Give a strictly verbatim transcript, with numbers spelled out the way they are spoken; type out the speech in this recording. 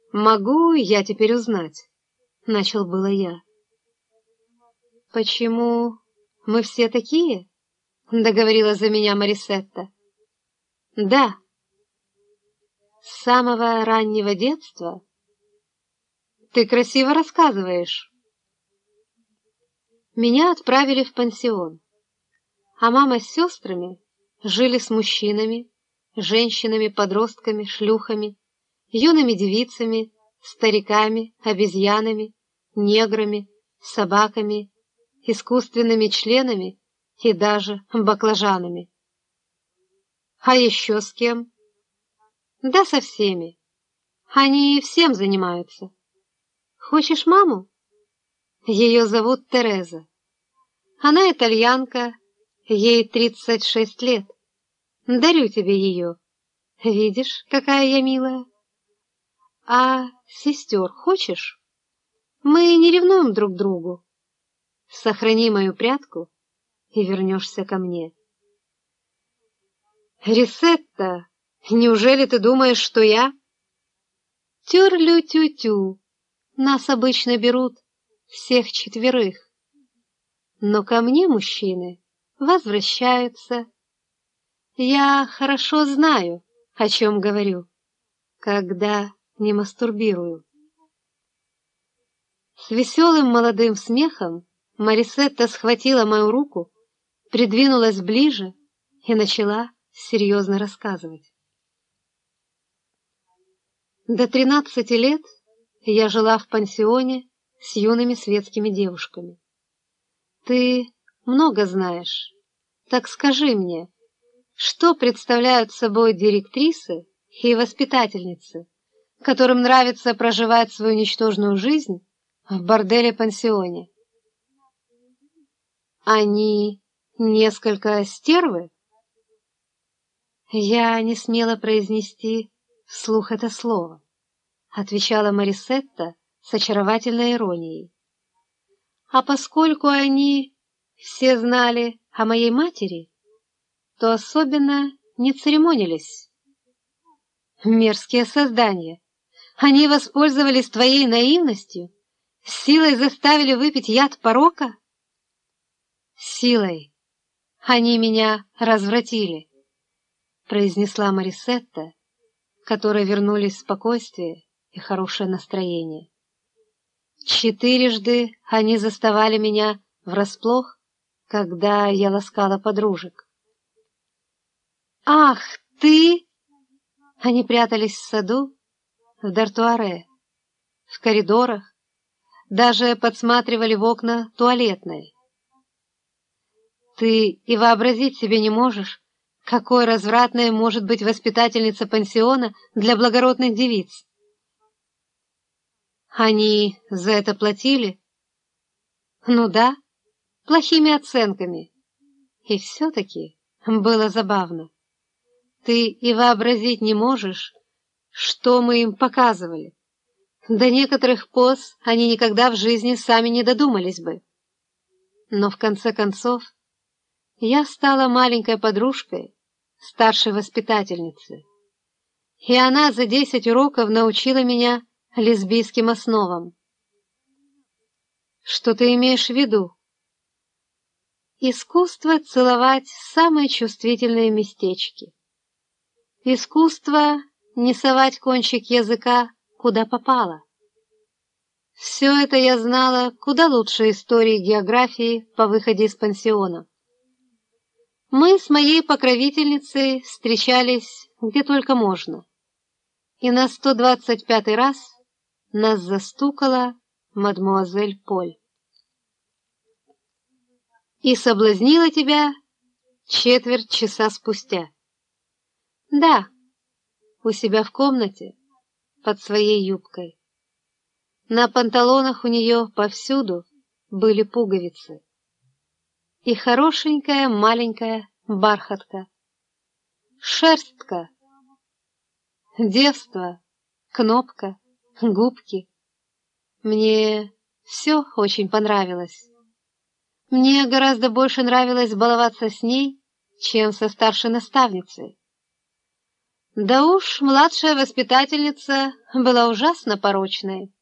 «Могу я теперь узнать?» — начал было я. «Почему мы все такие?» — договорила за меня Марисетта. «Да, с самого раннего детства. Ты красиво рассказываешь». Меня отправили в пансион, а мама с сестрами жили с мужчинами, женщинами, подростками, шлюхами, юными девицами, стариками, обезьянами, неграми, собаками, искусственными членами и даже баклажанами. А еще с кем? Да со всеми. Они всем занимаются. Хочешь маму? Ее зовут Тереза. Она итальянка, ей тридцать шесть лет. Дарю тебе ее. Видишь, какая я милая? А сестер хочешь? Мы не ревнуем друг к другу. Сохрани мою прядку и вернешься ко мне. Рисетта, неужели ты думаешь, что я? Тюрлю-тю-тю. Нас обычно берут всех четверых. Но ко мне мужчины возвращаются. Я хорошо знаю, о чем говорю, когда не мастурбирую. С веселым молодым смехом Марисетта схватила мою руку, придвинулась ближе и начала серьезно рассказывать. До тринадцати лет я жила в пансионе с юными светскими девушками. Ты много знаешь, так скажи мне, что представляют собой директрисы и воспитательницы, которым нравится проживать свою ничтожную жизнь в борделе-пансионе? Они несколько стервы? Я не смела произнести вслух это слово, отвечала Марисетта с очаровательной иронией. А поскольку они все знали о моей матери, то особенно не церемонились. Мерзкие создания! Они воспользовались твоей наивностью, силой заставили выпить яд порока? Силой они меня развратили, произнесла Марисетта, которой вернулись спокойствие и хорошее настроение. Четырежды они заставали меня врасплох, когда я ласкала подружек. «Ах, ты!» Они прятались в саду, в дартуаре, в коридорах, даже подсматривали в окна туалетной. Ты и вообразить себе не можешь, какой развратной может быть воспитательница пансиона для благородных девиц. Они за это платили? Ну да, плохими оценками. И все-таки было забавно. Ты и вообразить не можешь, что мы им показывали. До некоторых поз они никогда в жизни сами не додумались бы. Но в конце концов я стала маленькой подружкой старшей воспитательницы, и она за десять уроков научила меня лесбийским основам. Что ты имеешь в виду? Искусство целовать самые чувствительные местечки. Искусство не совать кончик языка куда попало. Все это я знала куда лучше истории и географии по выходе из пансиона. Мы с моей покровительницей встречались где только можно, и на сто двадцать пятый раз нас застукала мадмуазель Поль. И соблазнила тебя четверть часа спустя. Да, у себя в комнате, под своей юбкой. На панталонах у нее повсюду были пуговицы. И хорошенькая маленькая бархатка. Шерстка. Девство, кнопка, губки. Мне все очень понравилось. Мне гораздо больше нравилось баловаться с ней, чем со старшей наставницей. Да уж, младшая воспитательница была ужасно порочной.